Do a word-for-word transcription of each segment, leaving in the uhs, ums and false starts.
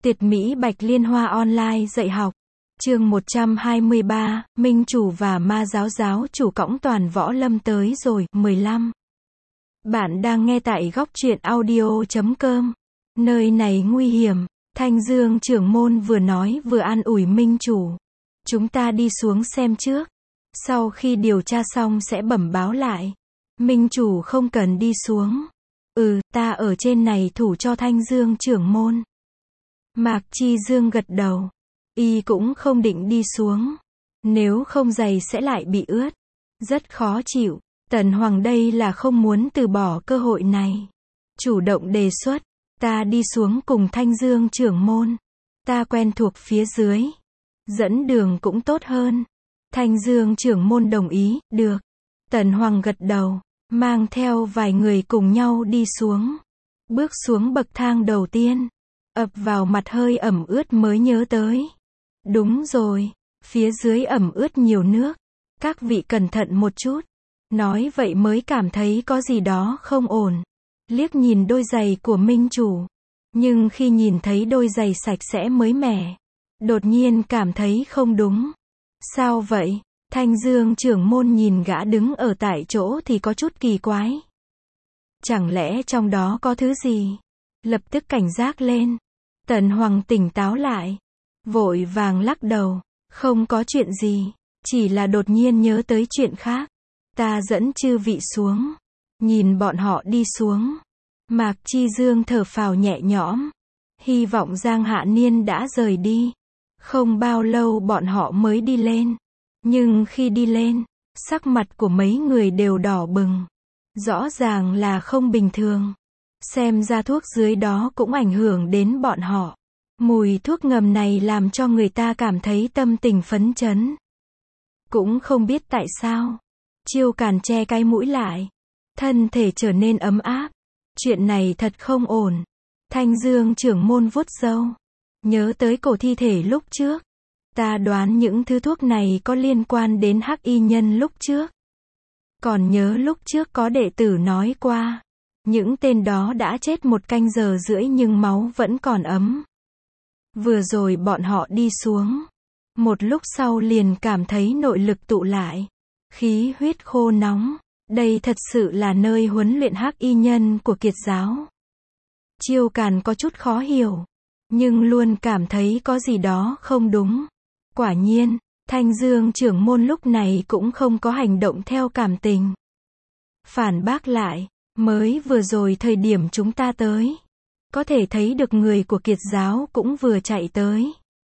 Tuyệt mỹ Bạch Liên Hoa online dạy học. Chương một trăm hai mươi ba, Minh chủ và ma giáo giáo chủ cõng toàn võ lâm tới rồi, mười lăm. Bạn đang nghe tại góc truyện audio chấm com. Nơi này nguy hiểm. Thanh Dương trưởng môn vừa nói vừa an ủi Minh chủ. Chúng ta đi xuống xem trước. Sau khi điều tra xong sẽ bẩm báo lại. Minh chủ không cần đi xuống. Ừ, ta ở trên này thủ cho Thanh Dương trưởng môn. Mạc Chi Dương gật đầu. Y cũng không định đi xuống. Nếu không giày sẽ lại bị ướt. Rất khó chịu. Tần Hoàng đây là không muốn từ bỏ cơ hội này. Chủ động đề xuất. Ta đi xuống cùng Thanh Dương trưởng môn. Ta quen thuộc phía dưới. Dẫn đường cũng tốt hơn. Thanh Dương trưởng môn đồng ý, được. Tần Hoàng gật đầu. Mang theo vài người cùng nhau đi xuống. Bước xuống bậc thang đầu tiên. Ập vào mặt hơi ẩm ướt mới nhớ tới. Đúng rồi, phía dưới ẩm ướt nhiều nước. Các vị cẩn thận một chút. Nói vậy mới cảm thấy có gì đó không ổn. Liếc nhìn đôi giày của Minh chủ. Nhưng khi nhìn thấy đôi giày sạch sẽ mới mẻ, đột nhiên cảm thấy không đúng. Sao vậy? Thanh Dương trưởng môn nhìn gã đứng ở tại chỗ thì có chút kỳ quái. Chẳng lẽ trong đó có thứ gì? Lập tức cảnh giác lên. Tần Hoàng tỉnh táo lại. Vội vàng lắc đầu. Không có chuyện gì. Chỉ là đột nhiên nhớ tới chuyện khác. Ta dẫn chư vị xuống. Nhìn bọn họ đi xuống. Mạc Chi Dương thở phào nhẹ nhõm. Hy vọng Giang Hạ Niên đã rời đi. Không bao lâu bọn họ mới đi lên. Nhưng khi đi lên, sắc mặt của mấy người đều đỏ bừng. Rõ ràng là không bình thường. Xem ra thuốc dưới đó cũng ảnh hưởng đến bọn họ. Mùi thuốc ngầm này làm cho người ta cảm thấy tâm tình phấn chấn. Cũng không biết tại sao. Chiêu Càn che cái mũi lại. Thân thể trở nên ấm áp. Chuyện này thật không ổn. Thanh Dương trưởng môn vuốt râu. Nhớ tới cổ thi thể lúc trước. Ta đoán những thứ thuốc này có liên quan đến Hắc Y Nhân lúc trước. Còn nhớ lúc trước có đệ tử nói qua. Những tên đó đã chết một canh giờ rưỡi nhưng máu vẫn còn ấm. Vừa rồi bọn họ đi xuống. Một lúc sau liền cảm thấy nội lực tụ lại. Khí huyết khô nóng. Đây thật sự là nơi huấn luyện Hắc Y Nhân của Kiệt giáo. Chiêu Càn có chút khó hiểu. Nhưng luôn cảm thấy có gì đó không đúng. Quả nhiên, Thanh Dương trưởng môn lúc này cũng không có hành động theo cảm tình. Phản bác lại. Mới vừa rồi thời điểm chúng ta tới. Có thể thấy được người của Kiệt giáo cũng vừa chạy tới.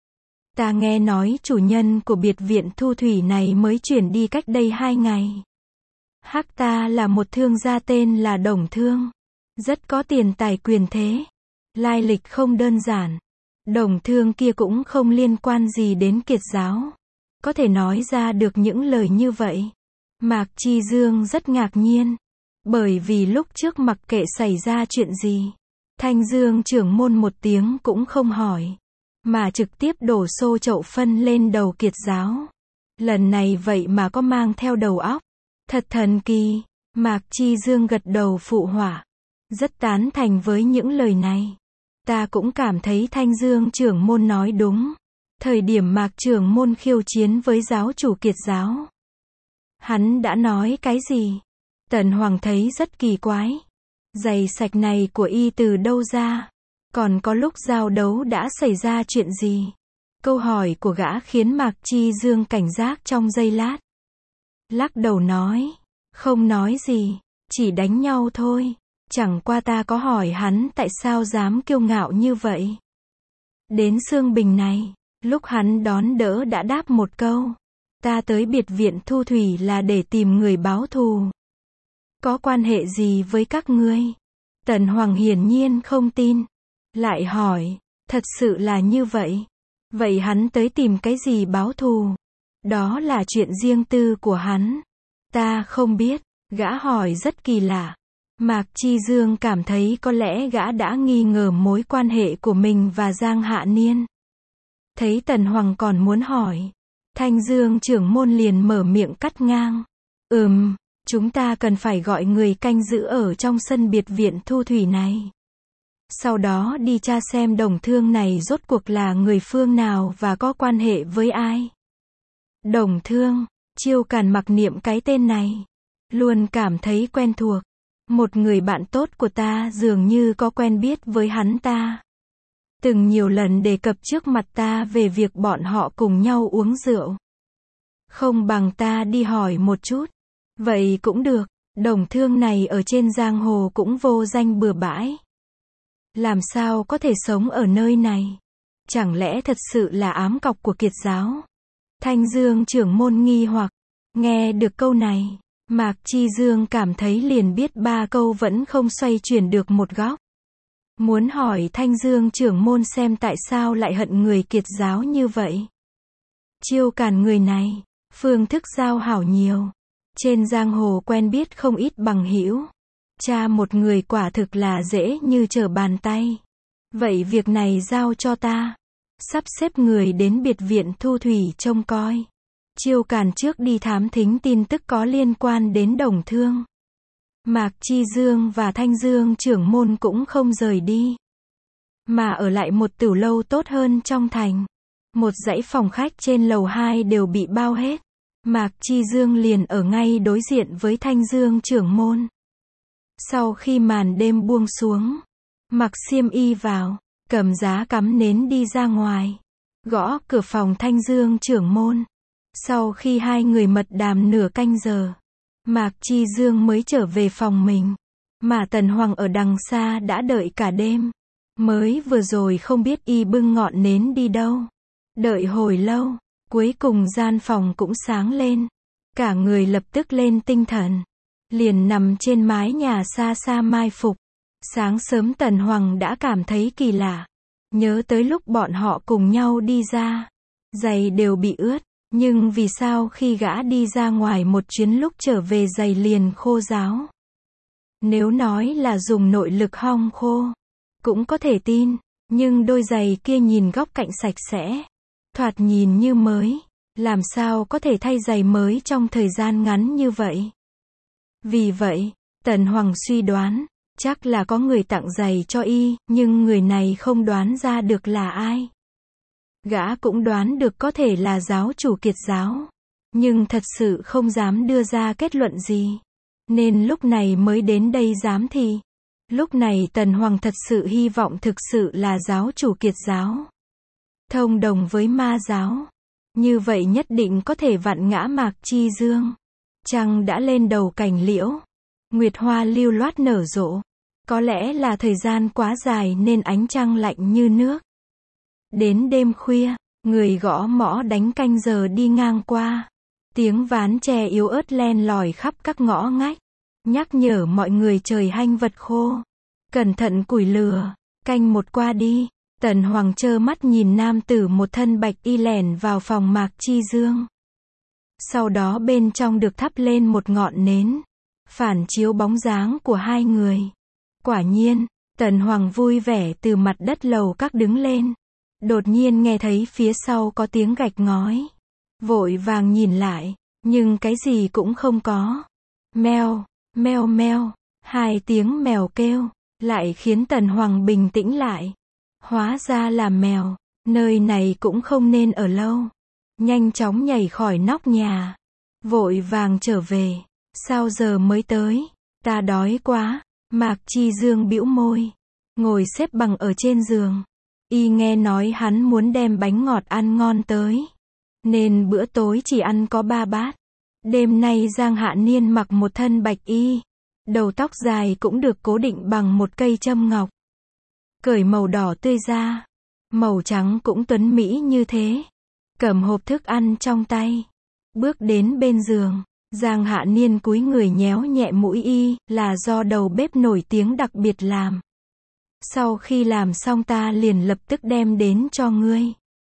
Ta nghe nói chủ nhân của biệt viện Thu Thủy này mới chuyển đi cách đây hai ngày. Hắc ta là một thương gia tên là Đồng Thương. Rất có tiền tài quyền thế. Lai lịch không đơn giản. Đồng Thương kia cũng không liên quan gì đến Kiệt giáo. Có thể nói ra được những lời như vậy. Mạc Chi Dương rất ngạc nhiên. Bởi vì lúc trước mặc kệ xảy ra chuyện gì. Thanh Dương trưởng môn một tiếng cũng không hỏi. Mà trực tiếp đổ xô chậu phân lên đầu Kiệt giáo. Lần này vậy mà có mang theo đầu óc. Thật thần kỳ. Mạc Chi Dương gật đầu phụ họa. Rất tán thành với những lời này. Ta cũng cảm thấy Thanh Dương trưởng môn nói đúng. Thời điểm Mạc trưởng môn khiêu chiến với giáo chủ Kiệt giáo. Hắn đã nói cái gì? Tần Hoàng thấy rất kỳ quái. Giày sạch này của y từ đâu ra? Còn có lúc giao đấu đã xảy ra chuyện gì? Câu hỏi của gã khiến Mạc Chi Dương cảnh giác trong giây lát. Lắc đầu nói. Không nói gì. Chỉ đánh nhau thôi. Chẳng qua ta có hỏi hắn tại sao dám kiêu ngạo như vậy. Đến Sương Bình này. Lúc hắn đón đỡ đã đáp một câu. Ta tới biệt viện Thu Thủy là để tìm người báo thù. Có quan hệ gì với các ngươi? Tần Hoàng hiển nhiên không tin. Lại hỏi. Thật sự là như vậy. Vậy hắn tới tìm cái gì báo thù? Đó là chuyện riêng tư của hắn. Ta không biết. Gã hỏi rất kỳ lạ. Mạc Chi Dương cảm thấy có lẽ gã đã nghi ngờ mối quan hệ của mình và Giang Hạ Niên. Thấy Tần Hoàng còn muốn hỏi. Thanh Dương trưởng môn liền mở miệng cắt ngang. Ừm, chúng ta cần phải gọi người canh giữ ở trong sân biệt viện Thu Thủy này. Sau đó đi tra xem Đồng Thương này rốt cuộc là người phương nào và có quan hệ với ai. Đồng Thương, Chiêu Càn mặc niệm cái tên này. Luôn cảm thấy quen thuộc. Một người bạn tốt của ta dường như có quen biết với hắn ta. Từng nhiều lần đề cập trước mặt ta về việc bọn họ cùng nhau uống rượu. Không bằng ta đi hỏi một chút. Vậy cũng được, Đồng Thương này ở trên giang hồ cũng vô danh bừa bãi. Làm sao có thể sống ở nơi này? Chẳng lẽ thật sự là ám cọc của Kiệt giáo? Thanh Dương trưởng môn nghi hoặc. Nghe được câu này, Mạc Chi Dương cảm thấy liền biết ba câu vẫn không xoay chuyển được một góc. Muốn hỏi Thanh Dương trưởng môn xem tại sao lại hận người Kiệt giáo như vậy. Chiêu Càn người này, phương thức giao hảo nhiều. Trên giang hồ quen biết không ít bằng hữu. Cha một người quả thực là dễ như trở bàn tay. Vậy việc này giao cho ta. Sắp xếp người đến biệt viện Thu Thủy trông coi. Chiêu Càn trước đi thám thính tin tức có liên quan đến Đồng Thương. Mạc Chi Dương và Thanh Dương trưởng môn cũng không rời đi, mà ở lại một tửu lâu tốt hơn trong thành. Một dãy phòng khách trên lầu hai đều bị bao hết. Mạc Chi Dương liền ở ngay đối diện với Thanh Dương trưởng môn. Sau khi màn đêm buông xuống, mặc xiêm y vào, cầm giá cắm nến đi ra ngoài, gõ cửa phòng Thanh Dương trưởng môn. Sau khi hai người mật đàm nửa canh giờ, Mạc Chi Dương mới trở về phòng mình, mà Tần Hoàng ở đằng xa đã đợi cả đêm. Mới vừa rồi không biết y bưng ngọn nến đi đâu. Đợi hồi lâu, cuối cùng gian phòng cũng sáng lên. Cả người lập tức lên tinh thần, liền nằm trên mái nhà xa xa mai phục. Sáng sớm Tần Hoàng đã cảm thấy kỳ lạ, nhớ tới lúc bọn họ cùng nhau đi ra, giày đều bị ướt, nhưng vì sao khi gã đi ra ngoài một chuyến lúc trở về giày liền khô ráo. Nếu nói là dùng nội lực hong khô, cũng có thể tin, nhưng đôi giày kia nhìn góc cạnh sạch sẽ, thoạt nhìn như mới, làm sao có thể thay giày mới trong thời gian ngắn như vậy. Vì vậy, Tần Hoàng suy đoán, chắc là có người tặng giày cho y, nhưng người này không đoán ra được là ai. Gã cũng đoán được có thể là giáo chủ Kiệt giáo, nhưng thật sự không dám đưa ra kết luận gì, nên lúc này mới đến đây giám thị. Lúc này Tần Hoàng thật sự hy vọng thực sự là giáo chủ Kiệt giáo, thông đồng với ma giáo, như vậy nhất định có thể vặn ngã Mạc Chi Dương. Trăng đã lên đầu cành liễu, nguyệt hoa lưu loát nở rộ, có lẽ là thời gian quá dài nên ánh trăng lạnh như nước. Đến đêm khuya, người gõ mõ đánh canh giờ đi ngang qua, tiếng ván chè yếu ớt len lỏi khắp các ngõ ngách, nhắc nhở mọi người trời hanh vật khô, cẩn thận củi lửa. Canh một qua đi, Tần Hoàng trơ mắt nhìn nam tử một thân bạch y lẻn vào phòng Mạc Chi Dương. Sau đó bên trong được thắp lên một ngọn nến, phản chiếu bóng dáng của hai người. Quả nhiên, Tần Hoàng vui vẻ từ mặt đất lầu các đứng lên. Đột nhiên nghe thấy phía sau có tiếng gạch ngói. Vội vàng nhìn lại, nhưng cái gì cũng không có. Meo, meo meo, hai tiếng mèo kêu, lại khiến Tần Hoàng bình tĩnh lại. Hóa ra là mèo, nơi này cũng không nên ở lâu. Nhanh chóng nhảy khỏi nóc nhà, vội vàng trở về. Sao giờ mới tới? Ta đói quá. Mạc Chi Dương bĩu môi, ngồi xếp bằng ở trên giường. Y nghe nói hắn muốn đem bánh ngọt ăn ngon tới, nên bữa tối chỉ ăn có ba bát. Đêm nay Giang Hạ Niên mặc một thân bạch y, đầu tóc dài cũng được cố định bằng một cây châm ngọc, cởi màu đỏ tươi ra, màu trắng cũng tuấn mỹ như thế. Cầm hộp thức ăn trong tay, bước đến bên giường. Giang Hạ Niên cúi người nhéo nhẹ mũi y, là do đầu bếp nổi tiếng đặc biệt làm. Sau khi làm xong ta liền lập tức đem đến cho ngươi.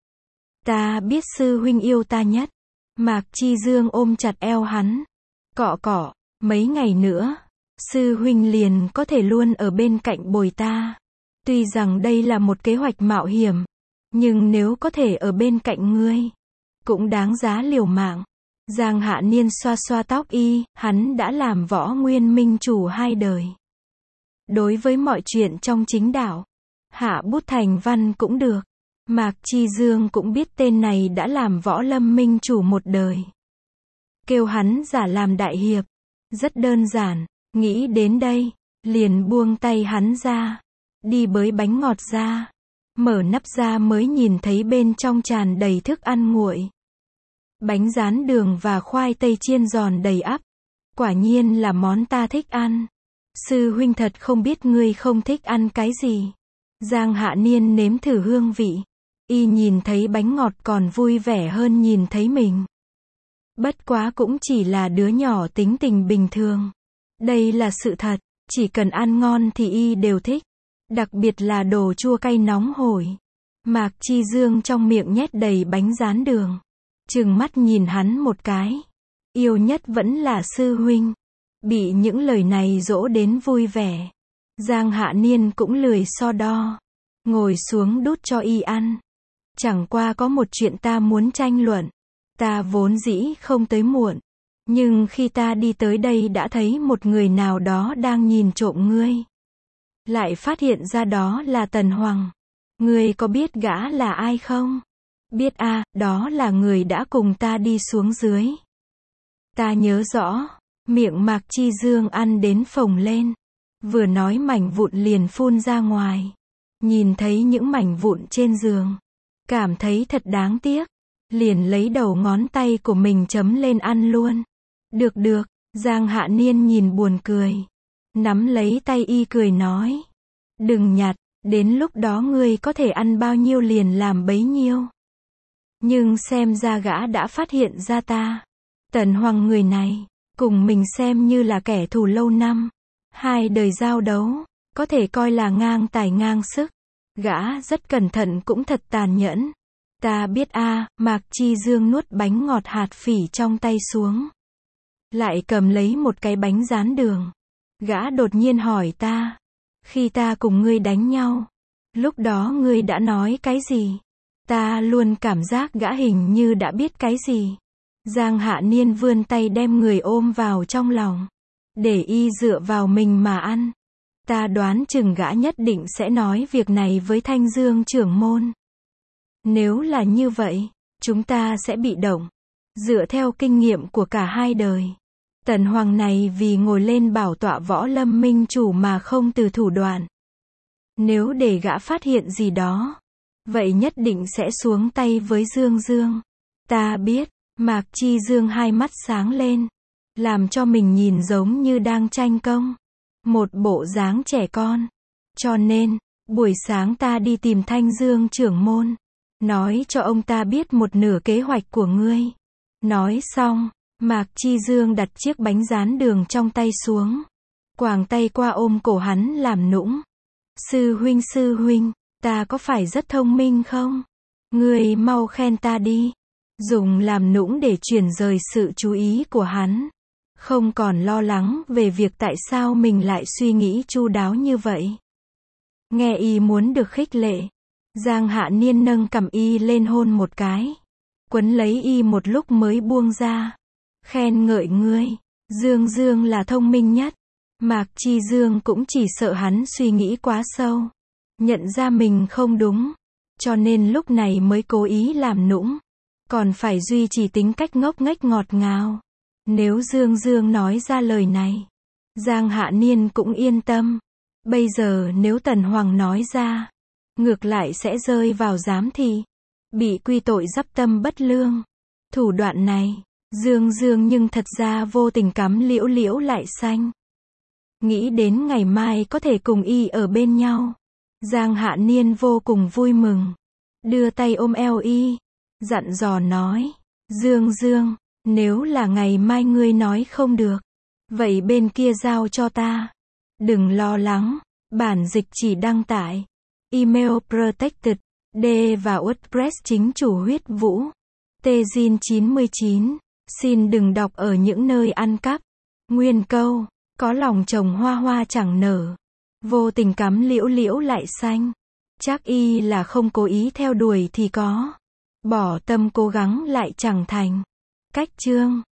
Ta biết sư huynh yêu ta nhất. Mạc Chi Dương ôm chặt eo hắn, cọ cọ, mấy ngày nữa, sư huynh liền có thể luôn ở bên cạnh bồi ta. Tuy rằng đây là một kế hoạch mạo hiểm, nhưng nếu có thể ở bên cạnh ngươi, cũng đáng giá liều mạng. Giang Hạ Niên xoa xoa tóc y, hắn đã làm Võ Nguyên Minh chủ hai đời. Đối với mọi chuyện trong chính đạo, hạ bút thành văn cũng được. Mạc Chi Dương cũng biết tên này đã làm võ lâm minh chủ một đời. Kêu hắn giả làm đại hiệp. Rất đơn giản, nghĩ đến đây, liền buông tay hắn ra. Đi bới bánh ngọt ra. Mở nắp ra mới nhìn thấy bên trong tràn đầy thức ăn nguội. Bánh rán đường và khoai tây chiên giòn đầy ắp. Quả nhiên là món ta thích ăn. Sư huynh thật không biết ngươi không thích ăn cái gì. Giang Hạ Niên nếm thử hương vị. Y nhìn thấy bánh ngọt còn vui vẻ hơn nhìn thấy mình. Bất quá cũng chỉ là đứa nhỏ tính tình bình thường. Đây là sự thật, chỉ cần ăn ngon thì y đều thích. Đặc biệt là đồ chua cay nóng hổi. Mạc Chi Dương trong miệng nhét đầy bánh rán đường. Trừng mắt nhìn hắn một cái. Yêu nhất vẫn là sư huynh. Bị những lời này dỗ đến vui vẻ. Giang Hạ Niên cũng lười so đo. Ngồi xuống đút cho y ăn. Chẳng qua có một chuyện ta muốn tranh luận. Ta vốn dĩ không tới muộn. Nhưng khi ta đi tới đây đã thấy một người nào đó đang nhìn trộm ngươi. Lại phát hiện ra đó là Tần Hoàng. Ngươi có biết gã là ai không? Biết a, à, đó là người đã cùng ta đi xuống dưới. Ta nhớ rõ. Miệng Mạc Chi Dương ăn đến phồng lên. Vừa nói mảnh vụn liền phun ra ngoài. Nhìn thấy những mảnh vụn trên giường. Cảm thấy thật đáng tiếc. Liền lấy đầu ngón tay của mình chấm lên ăn luôn. Được được, Giang Hạ Niên nhìn buồn cười. Nắm lấy tay y cười nói. Đừng nhặt, đến lúc đó ngươi có thể ăn bao nhiêu liền làm bấy nhiêu. Nhưng xem ra gã đã phát hiện ra ta. Tần Hoàng người này, cùng mình xem như là kẻ thù lâu năm. Hai đời giao đấu, có thể coi là ngang tài ngang sức. Gã rất cẩn thận cũng thật tàn nhẫn. Ta biết a, à, Mạc Chi Dương nuốt bánh ngọt hạt phỉ trong tay xuống. Lại cầm lấy một cái bánh rán đường. Gã đột nhiên hỏi ta. Khi ta cùng ngươi đánh nhau, lúc đó ngươi đã nói cái gì? Ta luôn cảm giác gã hình như đã biết cái gì. Giang Hạ Niên vươn tay đem người ôm vào trong lòng. Để y dựa vào mình mà ăn. Ta đoán chừng gã nhất định sẽ nói việc này với Thanh Dương trưởng môn. Nếu là như vậy, chúng ta sẽ bị động. Dựa theo kinh nghiệm của cả hai đời. Tần Hoàng này vì ngồi lên bảo tọa võ lâm minh chủ mà không từ thủ đoạn. Nếu để gã phát hiện gì đó, vậy nhất định sẽ xuống tay với Dương Dương. Ta biết, Mạc Chi Dương hai mắt sáng lên. Làm cho mình nhìn giống như đang tranh công. Một bộ dáng trẻ con. Cho nên, buổi sáng ta đi tìm Thanh Dương trưởng môn. Nói cho ông ta biết một nửa kế hoạch của ngươi. Nói xong, Mạc Chi Dương đặt chiếc bánh rán đường trong tay xuống. Quàng tay qua ôm cổ hắn làm nũng. Sư huynh sư huynh, ta có phải rất thông minh không? Ngươi mau khen ta đi. Dùng làm nũng để chuyển rời sự chú ý của hắn. Không còn lo lắng về việc tại sao mình lại suy nghĩ chu đáo như vậy. Nghe y muốn được khích lệ. Giang Hạ Niên nâng cằm y lên hôn một cái. Quấn lấy y một lúc mới buông ra. Khen ngợi ngươi. Dương Dương là thông minh nhất. Mạc Chi Dương cũng chỉ sợ hắn suy nghĩ quá sâu. Nhận ra mình không đúng. Cho nên lúc này mới cố ý làm nũng. Còn phải duy trì tính cách ngốc nghếch ngọt ngào. Nếu Dương Dương nói ra lời này, Giang Hạ Niên cũng yên tâm. Bây giờ nếu Tần Hoàng nói ra, ngược lại sẽ rơi vào giám thị. Bị quy tội dắp tâm bất lương. Thủ đoạn này, Dương Dương nhưng thật ra vô tình cắm liễu liễu lại xanh. Nghĩ đến ngày mai có thể cùng y ở bên nhau. Giang Hạ Niên vô cùng vui mừng. Đưa tay ôm eo y. Dặn dò nói. Dương Dương, nếu là ngày mai ngươi nói không được, vậy bên kia giao cho ta. Đừng lo lắng. Bản dịch chỉ đăng tải. Email protected. D và WordPress chính chủ Huyết Vũ. Tezin chín mươi chín. Xin đừng đọc ở những nơi ăn cắp. Nguyên câu. Có lòng trồng hoa hoa chẳng nở. Vô tình cắm liễu liễu lại xanh. Chắc y là không cố ý theo đuổi thì có. Bỏ tâm cố gắng lại chẳng thành. Cách chương.